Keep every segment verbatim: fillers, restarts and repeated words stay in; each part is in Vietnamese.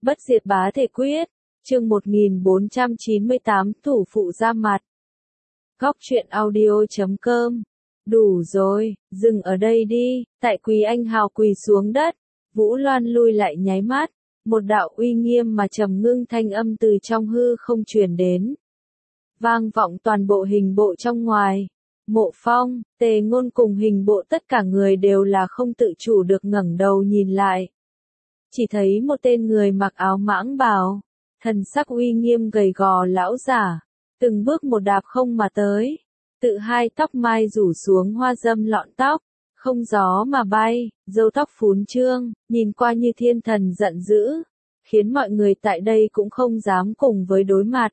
Bất diệt bá thể quyết, chương một nghìn bốn trăm chín mươi tám, thủ phụ ra mặt. Góc truyện audio chấm com. Đủ rồi, dừng ở đây đi, tại Quý Anh Hào quỳ xuống đất, Vũ Loan lui lại nháy mắt, một đạo uy nghiêm mà trầm ngưng thanh âm từ trong hư không truyền đến. Vang vọng toàn bộ hình bộ trong ngoài. Mộ Phong, Tề Ngôn cùng hình bộ tất cả người đều là không tự chủ được ngẩng đầu nhìn lại. Chỉ thấy một tên người mặc áo mãng bào, thần sắc uy nghiêm gầy gò lão giả, từng bước một đạp không mà tới, tự hai tóc mai rủ xuống hoa dâm lọn tóc, không gió mà bay, râu tóc phún trương, nhìn qua như thiên thần giận dữ, khiến mọi người tại đây cũng không dám cùng với đối mặt.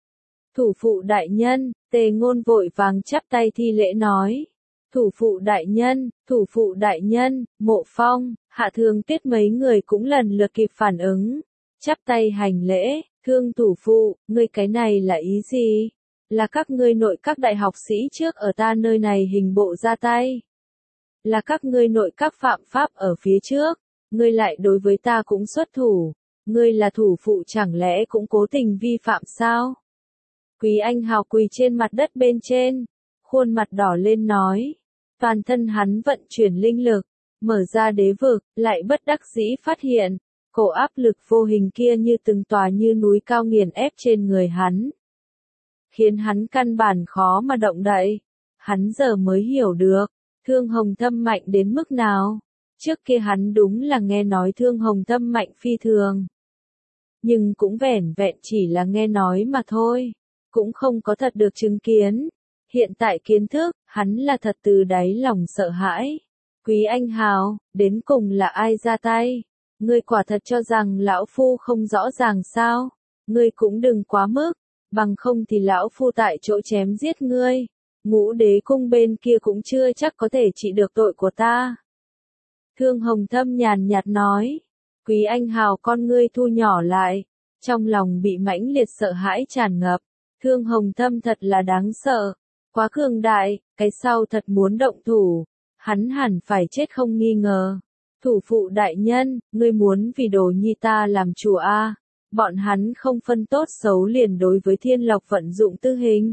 Thủ phụ đại nhân, Tề Ngôn vội vàng chắp tay thi lễ nói. Thủ phụ đại nhân, thủ phụ đại nhân, Mộ Phong, Hạ Thương Tuyết mấy người cũng lần lượt kịp phản ứng. Chắp tay hành lễ, thương thủ phụ, ngươi cái này là ý gì? Là các ngươi nội các đại học sĩ trước ở ta nơi này hình bộ ra tay. Là các ngươi nội các phạm pháp ở phía trước, ngươi lại đối với ta cũng xuất thủ. Ngươi là thủ phụ chẳng lẽ cũng cố tình vi phạm sao? Quý Anh Hào quỳ trên mặt đất bên trên, khuôn mặt đỏ lên nói. Toàn thân hắn vận chuyển linh lực, mở ra đế vực, lại bất đắc dĩ phát hiện, cổ áp lực vô hình kia như từng tòa như núi cao nghiền ép trên người hắn. Khiến hắn căn bản khó mà động đậy. Hắn giờ mới hiểu được, Thương Hồng Thâm mạnh đến mức nào. Trước kia hắn đúng là nghe nói Thương Hồng Thâm mạnh phi thường. Nhưng cũng vẻn vẹn chỉ là nghe nói mà thôi. Cũng không có thật được chứng kiến. Hiện tại kiến thức, hắn là thật từ đáy lòng sợ hãi. Quý Anh Hào, đến cùng là ai ra tay? Ngươi quả thật cho rằng lão phu không rõ ràng sao? Ngươi cũng đừng quá mức, bằng không thì lão phu tại chỗ chém giết ngươi. Ngũ đế cung bên kia cũng chưa chắc có thể trị được tội của ta. Thương Hồng Thâm nhàn nhạt nói. Quý Anh Hào con ngươi thu nhỏ lại, trong lòng bị mãnh liệt sợ hãi tràn ngập. Thương Hồng Thâm thật là đáng sợ, quá cường đại, cái sau thật muốn động thủ, hắn hẳn phải chết không nghi ngờ. Thủ phụ đại nhân, ngươi muốn vì đồ nhi ta làm chủ a? Bọn hắn không phân tốt xấu liền đối với Thiên Lộc vận dụng tư hình.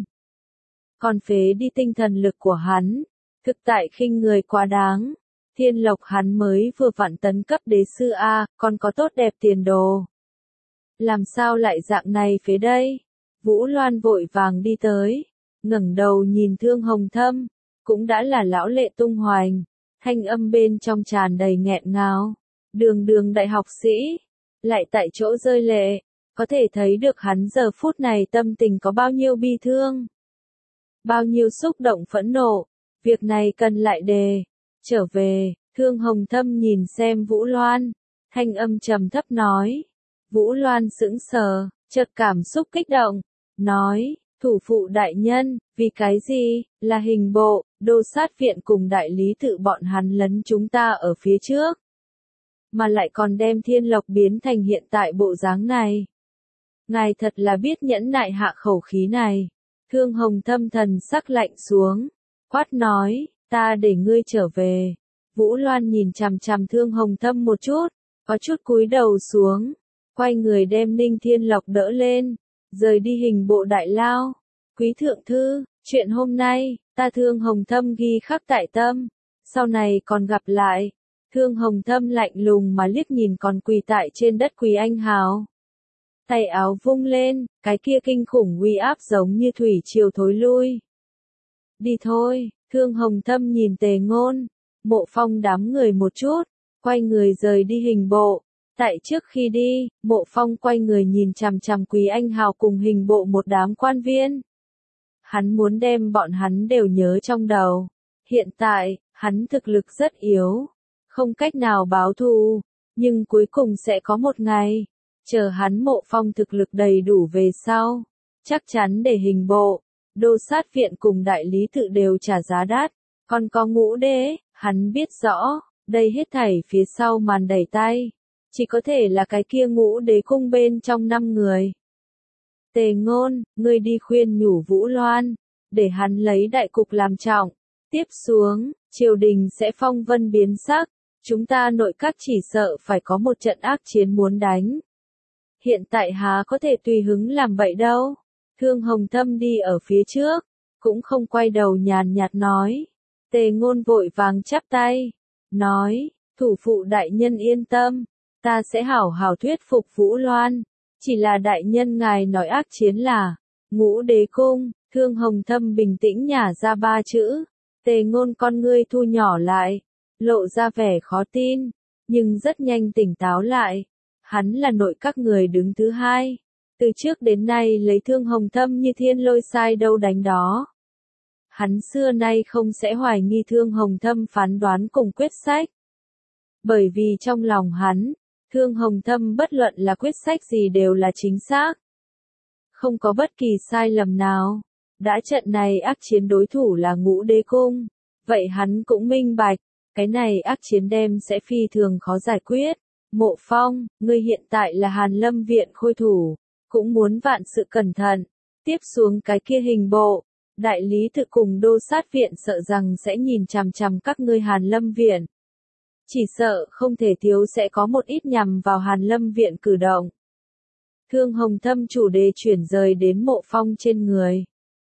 Còn phế đi tinh thần lực của hắn, thực tại khinh người quá đáng. Thiên Lộc hắn mới vừa vặn tấn cấp đế sư a, còn có tốt đẹp tiền đồ. Làm sao lại dạng này phế đây? Vũ Loan vội vàng đi tới, ngẩng đầu nhìn Thương Hồng Thâm, cũng đã là lão lệ tung hoành, thanh âm bên trong tràn đầy nghẹn ngào. Đường đường đại học sĩ, lại tại chỗ rơi lệ, có thể thấy được hắn giờ phút này tâm tình có bao nhiêu bi thương, bao nhiêu xúc động phẫn nộ. Việc này cần lại đề, trở về. Thương Hồng Thâm nhìn xem Vũ Loan, thanh âm trầm thấp nói. Vũ Loan sững sờ, chợt cảm xúc kích động, nói, thủ phụ đại nhân, vì cái gì, là hình bộ, đô sát viện cùng đại lý tự bọn hắn lấn chúng ta ở phía trước. Mà lại còn đem Thiên Lộc biến thành hiện tại bộ dáng này. Ngài thật là biết nhẫn nại hạ khẩu khí này. Thương Hồng Thâm thần sắc lạnh xuống, quát nói, ta để ngươi trở về. Vũ Loan nhìn chằm chằm Thương Hồng Thâm một chút, có chút cúi đầu xuống, quay người đem Ninh Thiên Lộc đỡ lên, rời đi hình bộ đại lao. Quý thượng thư, chuyện hôm nay, ta Thương Hồng Thâm ghi khắc tại tâm, sau này còn gặp lại. Thương Hồng Thâm lạnh lùng mà liếc nhìn còn quỳ tại trên đất Quý Anh Hào. Tay áo vung lên, cái kia kinh khủng uy áp giống như thủy triều thối lui. Đi thôi. Thương Hồng Thâm nhìn Tề Ngôn, Mộ Phong đám người một chút, quay người rời đi hình bộ. Tại trước khi đi, Mộ Phong quay người nhìn chằm chằm Quý Anh Hào cùng hình bộ một đám quan viên. Hắn muốn đem bọn hắn đều nhớ trong đầu. Hiện tại, hắn thực lực rất yếu, không cách nào báo thù, nhưng cuối cùng sẽ có một ngày, chờ hắn Mộ Phong thực lực đầy đủ về sau, chắc chắn để hình bộ, đô sát viện cùng đại lý tự đều trả giá đắt. Còn có ngũ đế, hắn biết rõ, đây hết thảy phía sau màn đẩy tay, chỉ có thể là cái kia ngũ đế cung bên trong năm người. Tề Ngôn, ngươi đi khuyên nhủ Vũ Loan, để hắn lấy đại cục làm trọng. Tiếp xuống, triều đình sẽ phong vân biến sắc, chúng ta nội các chỉ sợ phải có một trận ác chiến muốn đánh. hiện tại há có thể tùy hứng làm vậy đâu. Thương Hồng Thâm đi ở phía trước, cũng không quay đầu nhàn nhạt nói. Tề Ngôn vội vàng chắp tay, nói, thủ phụ đại nhân yên tâm, ta sẽ hảo hảo thuyết phục Vũ Loan, chỉ là đại nhân ngài nói ác chiến là Ngũ Đế Cung. Thương Hồng Thâm bình tĩnh nhả ra ba chữ. Tề Ngôn con ngươi thu nhỏ lại, lộ ra vẻ khó tin, nhưng rất nhanh tỉnh táo lại. Hắn là nội các người đứng thứ hai, từ trước đến nay lấy Thương Hồng Thâm như thiên lôi sai đâu đánh đó. Hắn xưa nay không sẽ hoài nghi Thương Hồng Thâm phán đoán cùng quyết sách. Bởi vì trong lòng hắn, Thương Hồng Thâm bất luận là quyết sách gì đều là chính xác. Không có bất kỳ sai lầm nào. Đã trận này ác chiến đối thủ là Ngũ Đế Cung, vậy hắn cũng minh bạch, cái này ác chiến đem sẽ phi thường khó giải quyết. Mộ Phong, ngươi hiện tại là Hàn Lâm Viện khôi thủ, cũng muốn vạn sự cẩn thận. Tiếp xuống cái kia hình bộ, đại lý tự cùng đô sát viện sợ rằng sẽ nhìn chằm chằm các ngươi Hàn Lâm Viện. Chỉ sợ không thể thiếu sẽ có một ít nhằm vào Hàn Lâm Viện cử động. Thương Hồng Thâm chủ đề chuyển rời đến Mộ Phong trên người.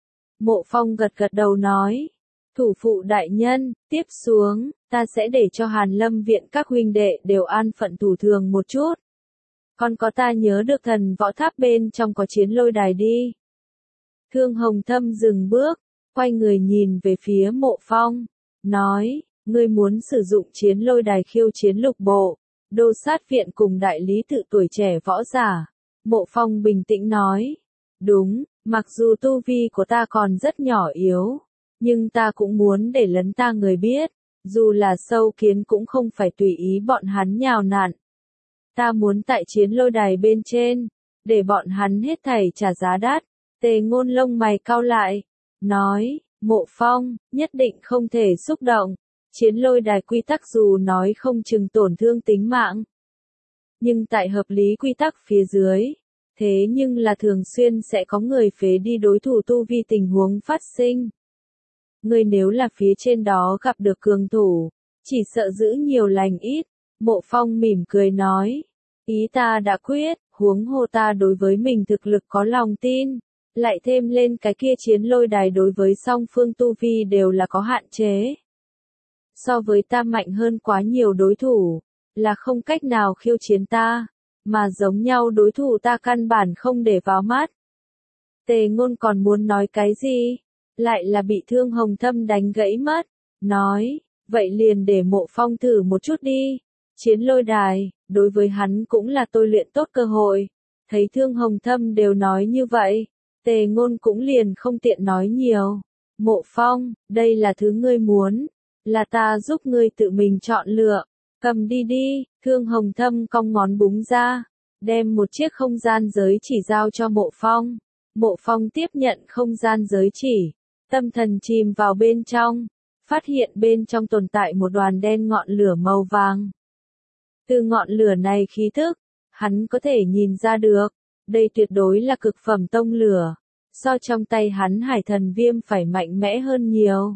Mộ Phong gật gật đầu nói, thủ phụ đại nhân, tiếp xuống, ta sẽ để cho Hàn Lâm Viện các huynh đệ đều an phận thủ thường một chút. Còn có ta nhớ được thần võ tháp bên trong có chiến lôi đài đi. Thương Hồng Thâm dừng bước, quay người nhìn về phía Mộ Phong, nói, ngươi muốn sử dụng chiến lôi đài khiêu chiến lục bộ, đô sát viện cùng đại lý tự tuổi trẻ võ giả. Mộ Phong bình tĩnh nói, đúng. Mặc dù tu vi của ta còn rất nhỏ yếu, nhưng ta cũng muốn để lấn ta người biết, dù là sâu kiến cũng không phải tùy ý bọn hắn nhào nặn. Ta muốn tại chiến lôi đài bên trên, để bọn hắn hết thảy trả giá đắt. Tề Ngôn lông mày cau lại, nói, Mộ Phong, nhất định không thể xúc động. Chiến lôi đài quy tắc dù nói không chừng tổn thương tính mạng, nhưng tại hợp lý quy tắc phía dưới, thế nhưng là thường xuyên sẽ có người phế đi đối thủ tu vi tình huống phát sinh. Người nếu là phía trên đó gặp được cường thủ, chỉ sợ giữ nhiều lành ít. Mộ Phong mỉm cười nói, ý ta đã quyết, huống hồ ta đối với mình thực lực có lòng tin, lại thêm lên cái kia chiến lôi đài đối với song phương tu vi đều là có hạn chế. So với ta mạnh hơn quá nhiều đối thủ, là không cách nào khiêu chiến ta. Mà giống nhau đối thủ ta căn bản không để vào mắt. Tề Ngôn còn muốn nói cái gì, lại là bị Thương Hồng Thâm đánh gãy mất, nói, vậy liền để Mộ Phong thử một chút đi. Chiến lôi đài, đối với hắn cũng là tôi luyện tốt cơ hội. Thấy Thương Hồng Thâm đều nói như vậy, Tề Ngôn cũng liền không tiện nói nhiều. Mộ Phong, đây là thứ ngươi muốn, là ta giúp ngươi tự mình chọn lựa. Cầm đi đi. Thương Hồng Thâm cong ngón búng ra, đem một chiếc không gian giới chỉ giao cho Mộ Phong. Mộ Phong tiếp nhận không gian giới chỉ, tâm thần chìm vào bên trong, phát hiện bên trong tồn tại một đoàn đen ngọn lửa màu vàng. Từ ngọn lửa này khí thức, hắn có thể nhìn ra được, đây tuyệt đối là cực phẩm tông lửa, so trong tay hắn Hải Thần Viêm phải mạnh mẽ hơn nhiều.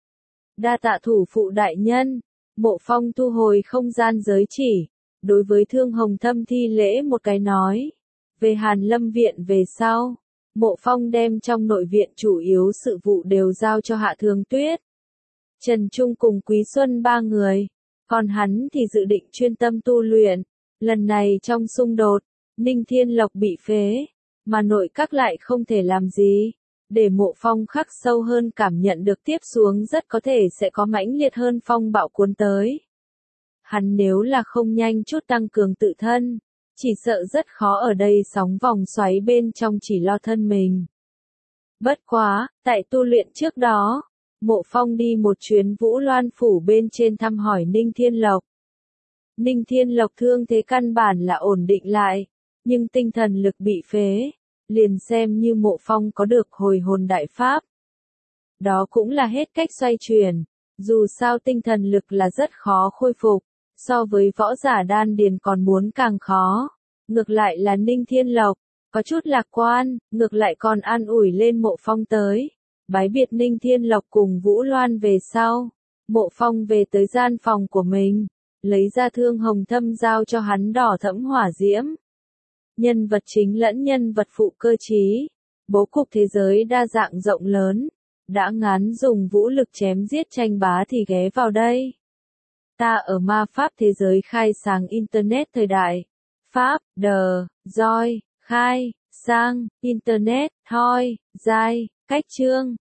Đa tạ thủ phụ đại nhân. Mộ Phong thu hồi không gian giới chỉ, đối với Thương Hồng Thâm thi lễ một cái nói. Về Hàn Lâm Viện về sau, Mộ Phong đem trong nội viện chủ yếu sự vụ đều giao cho Hạ Thường Tuyết, Trần Trung cùng Quý Xuân ba người, còn hắn thì dự định chuyên tâm tu luyện. Lần này trong xung đột, Ninh Thiên Lộc bị phế, mà nội các lại không thể làm gì. Để Mộ Phong khắc sâu hơn cảm nhận được tiếp xuống rất có thể sẽ có mãnh liệt hơn phong bạo cuốn tới. Hắn nếu là không nhanh chút tăng cường tự thân, chỉ sợ rất khó ở đây sóng vòng xoáy bên trong chỉ lo thân mình. Bất quá, tại tu luyện trước đó, Mộ Phong đi một chuyến Vũ Loan phủ bên trên thăm hỏi Ninh Thiên Lộc. Ninh Thiên Lộc thương thế căn bản là ổn định lại, nhưng tinh thần lực bị phế. Liền xem như Mộ Phong có được hồi hồn đại pháp. Đó cũng là hết cách xoay chuyển, dù sao tinh thần lực là rất khó khôi phục, so với võ giả đan điền còn muốn càng khó. Ngược lại là Ninh Thiên Lộc, có chút lạc quan, ngược lại còn an ủi lên Mộ Phong tới. Bái biệt Ninh Thiên Lộc cùng Vũ Loan về sau, Mộ Phong về tới gian phòng của mình, lấy ra Thương Hồng Thâm giao cho hắn đỏ thẫm hỏa diễm. nhân vật chính lẫn nhân vật phụ cơ trí. Bố cục thế giới đa dạng rộng lớn, đã ngán dùng vũ lực chém giết tranh bá thì ghé vào đây. Ta ở ma pháp thế giới khai sáng Internet thời đại. Pháp, đờ, roi, khai, sang, Internet, thoi, giai, cách chương.